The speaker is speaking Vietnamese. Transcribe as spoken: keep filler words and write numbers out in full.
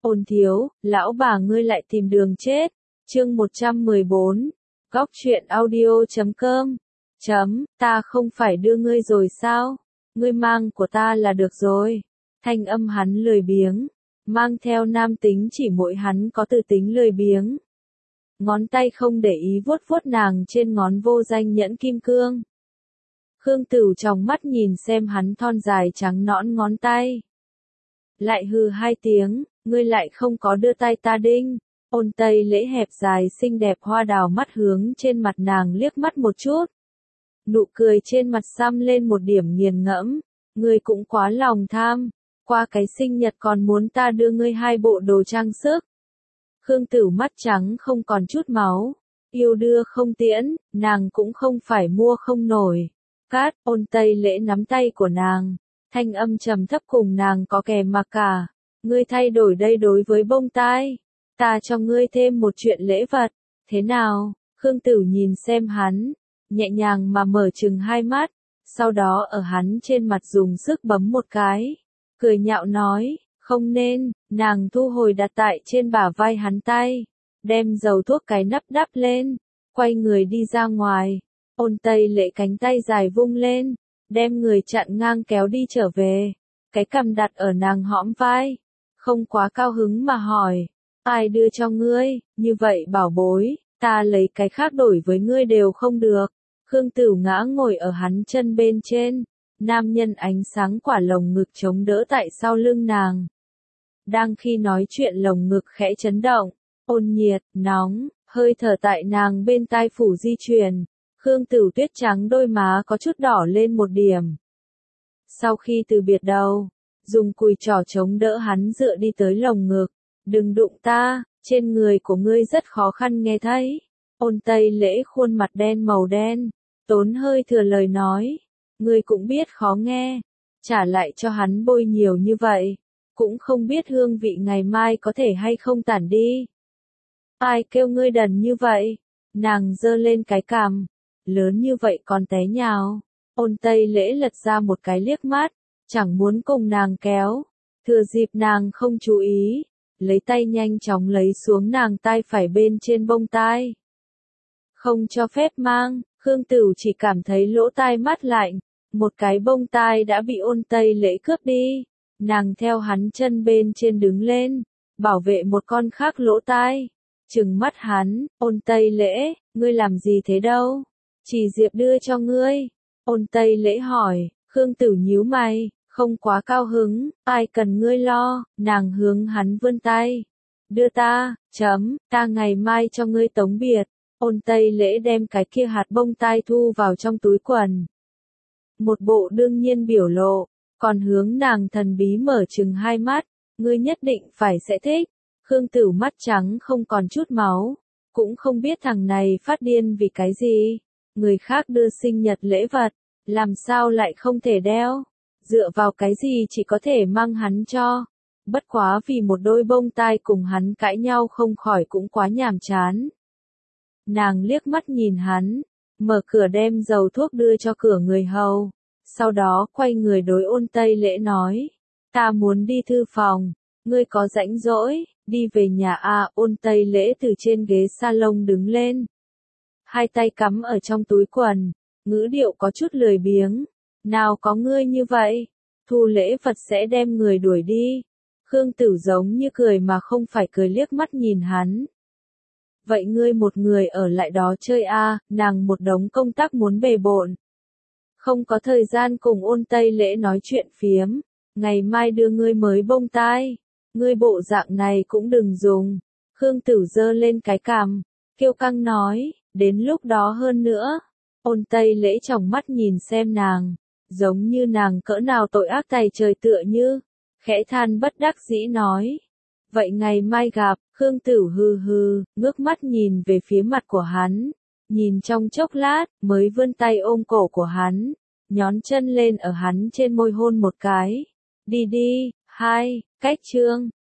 Ôn thiếu, lão bà ngươi lại tìm đường chết. Chương một trăm mười bốn. Góc truyện audio chấm com. Chấm, ta không phải đưa ngươi rồi sao? Ngươi mang của ta là được rồi. Thanh âm hắn lười biếng, mang theo nam tính chỉ mỗi hắn có tự tính lười biếng. Ngón tay không để ý vuốt vuốt nàng trên ngón vô danh nhẫn kim cương. Khương Tửu tròng mắt nhìn xem hắn thon dài trắng nõn ngón tay. Lại hừ hai tiếng, ngươi lại không có đưa tay ta đinh. Ôn Tây Lễ hẹp dài xinh đẹp hoa đào mắt hướng trên mặt nàng liếc mắt một chút. Nụ cười trên mặt xăm lên một điểm nghiền ngẫm, ngươi cũng quá lòng tham, qua cái sinh nhật còn muốn ta đưa ngươi hai bộ đồ trang sức. Khương Tửu mắt trắng không còn chút máu, yêu đưa không tiễn, nàng cũng không phải mua không nổi. Cát, Ôn Tây Lễ nắm tay của nàng, thanh âm trầm thấp cùng nàng có kèm mà cả. Ngươi thay đổi đây đối với bông tai, ta cho ngươi thêm một chuyện lễ vật, thế nào? Khương Tửu nhìn xem hắn, nhẹ nhàng mà mở trừng hai mắt, sau đó ở hắn trên mặt dùng sức bấm một cái, cười nhạo nói, không nên. Nàng thu hồi đặt tại trên bả vai hắn tay, đem dầu thuốc cái nắp đắp lên, quay người đi ra ngoài. Ôn Tây Lễ cánh tay dài vung lên, đem người chặn ngang kéo đi trở về, cái cằm đặt ở nàng hõm vai, không quá cao hứng mà hỏi, ai đưa cho ngươi? Như vậy bảo bối, ta lấy cái khác đổi với ngươi đều không được. Khương Tửu ngã ngồi ở hắn chân bên trên, nam nhân ánh sáng quả lồng ngực chống đỡ tại sau lưng nàng. Đang khi nói chuyện lồng ngực khẽ chấn động, ôn nhiệt, nóng, hơi thở tại nàng bên tai phủ di chuyển. Khương Tửu tuyết trắng đôi má có chút đỏ lên một điểm. Sau khi từ biệt đầu, dùng cùi trỏ chống đỡ hắn dựa đi tới lồng ngực. Đừng đụng ta, trên người của ngươi rất khó khăn nghe thấy. Ôn Tây Lễ khuôn mặt đen màu đen, tốn hơi thừa lời nói. Ngươi cũng biết khó nghe, trả lại cho hắn bôi nhiều như vậy. Cũng không biết hương vị ngày mai có thể hay không tản đi. Ai kêu ngươi đần như vậy? Nàng giơ lên cái cằm, lớn như vậy còn té nhào. Ôn Tây Lễ lật ra một cái liếc mắt, chẳng muốn cùng nàng kéo. Thừa dịp nàng không chú ý, lấy tay nhanh chóng lấy xuống nàng tai phải bên trên bông tai. Không cho phép mang, Khương Tửu chỉ cảm thấy lỗ tai mát lạnh, một cái bông tai đã bị Ôn Tây Lễ cướp đi. Nàng theo hắn chân bên trên đứng lên, bảo vệ một con khác lỗ tai. Trừng mắt hắn, Ôn Tây Lễ, ngươi làm gì thế đâu? Chỉ Diệp đưa cho ngươi. Ôn Tây Lễ hỏi, Khương Tửu nhíu mày, không quá cao hứng, ai cần ngươi lo. Nàng hướng hắn vươn tay. Đưa ta, chấm, ta ngày mai cho ngươi tống biệt. Ôn Tây Lễ đem cái kia hạt bông tai thu vào trong túi quần. Một bộ đương nhiên biểu lộ. Còn hướng nàng thần bí mở trừng hai mắt, ngươi nhất định phải sẽ thích. Khương Tửu mắt trắng không còn chút máu, cũng không biết thằng này phát điên vì cái gì. Người khác đưa sinh nhật lễ vật, làm sao lại không thể đeo? Dựa vào cái gì chỉ có thể mang hắn cho? Bất quá vì một đôi bông tai cùng hắn cãi nhau không khỏi cũng quá nhàm chán. Nàng liếc mắt nhìn hắn, mở cửa đem dầu thuốc đưa cho cửa người hầu. Sau đó quay người đối Ôn Tây Lễ nói, ta muốn đi thư phòng, ngươi có rảnh rỗi, đi về nhà à. Ôn Tây Lễ từ trên ghế salon đứng lên, hai tay cắm ở trong túi quần, ngữ điệu có chút lười biếng, nào có ngươi như vậy, thu lễ vật sẽ đem người đuổi đi. Khương Tửu giống như cười mà không phải cười liếc mắt nhìn hắn. Vậy ngươi một người ở lại đó chơi à, nàng một đống công tác muốn bề bộn. Không có thời gian cùng Ôn Tây Lễ nói chuyện phiếm, ngày mai đưa ngươi mới bông tai, ngươi bộ dạng này cũng đừng dùng. Khương Tửu giơ lên cái cằm, kiêu căng nói, đến lúc đó hơn nữa. Ôn Tây Lễ tròng mắt nhìn xem nàng, giống như nàng cỡ nào tội ác tày trời tựa như, khẽ than bất đắc dĩ nói. Vậy ngày mai gặp. Khương Tửu hừ hừ, ngước mắt nhìn về phía mặt của hắn. Nhìn trong chốc lát, mới vươn tay ôm cổ của hắn, nhón chân lên ở hắn trên môi hôn một cái. Đi đi, hai, cách chương.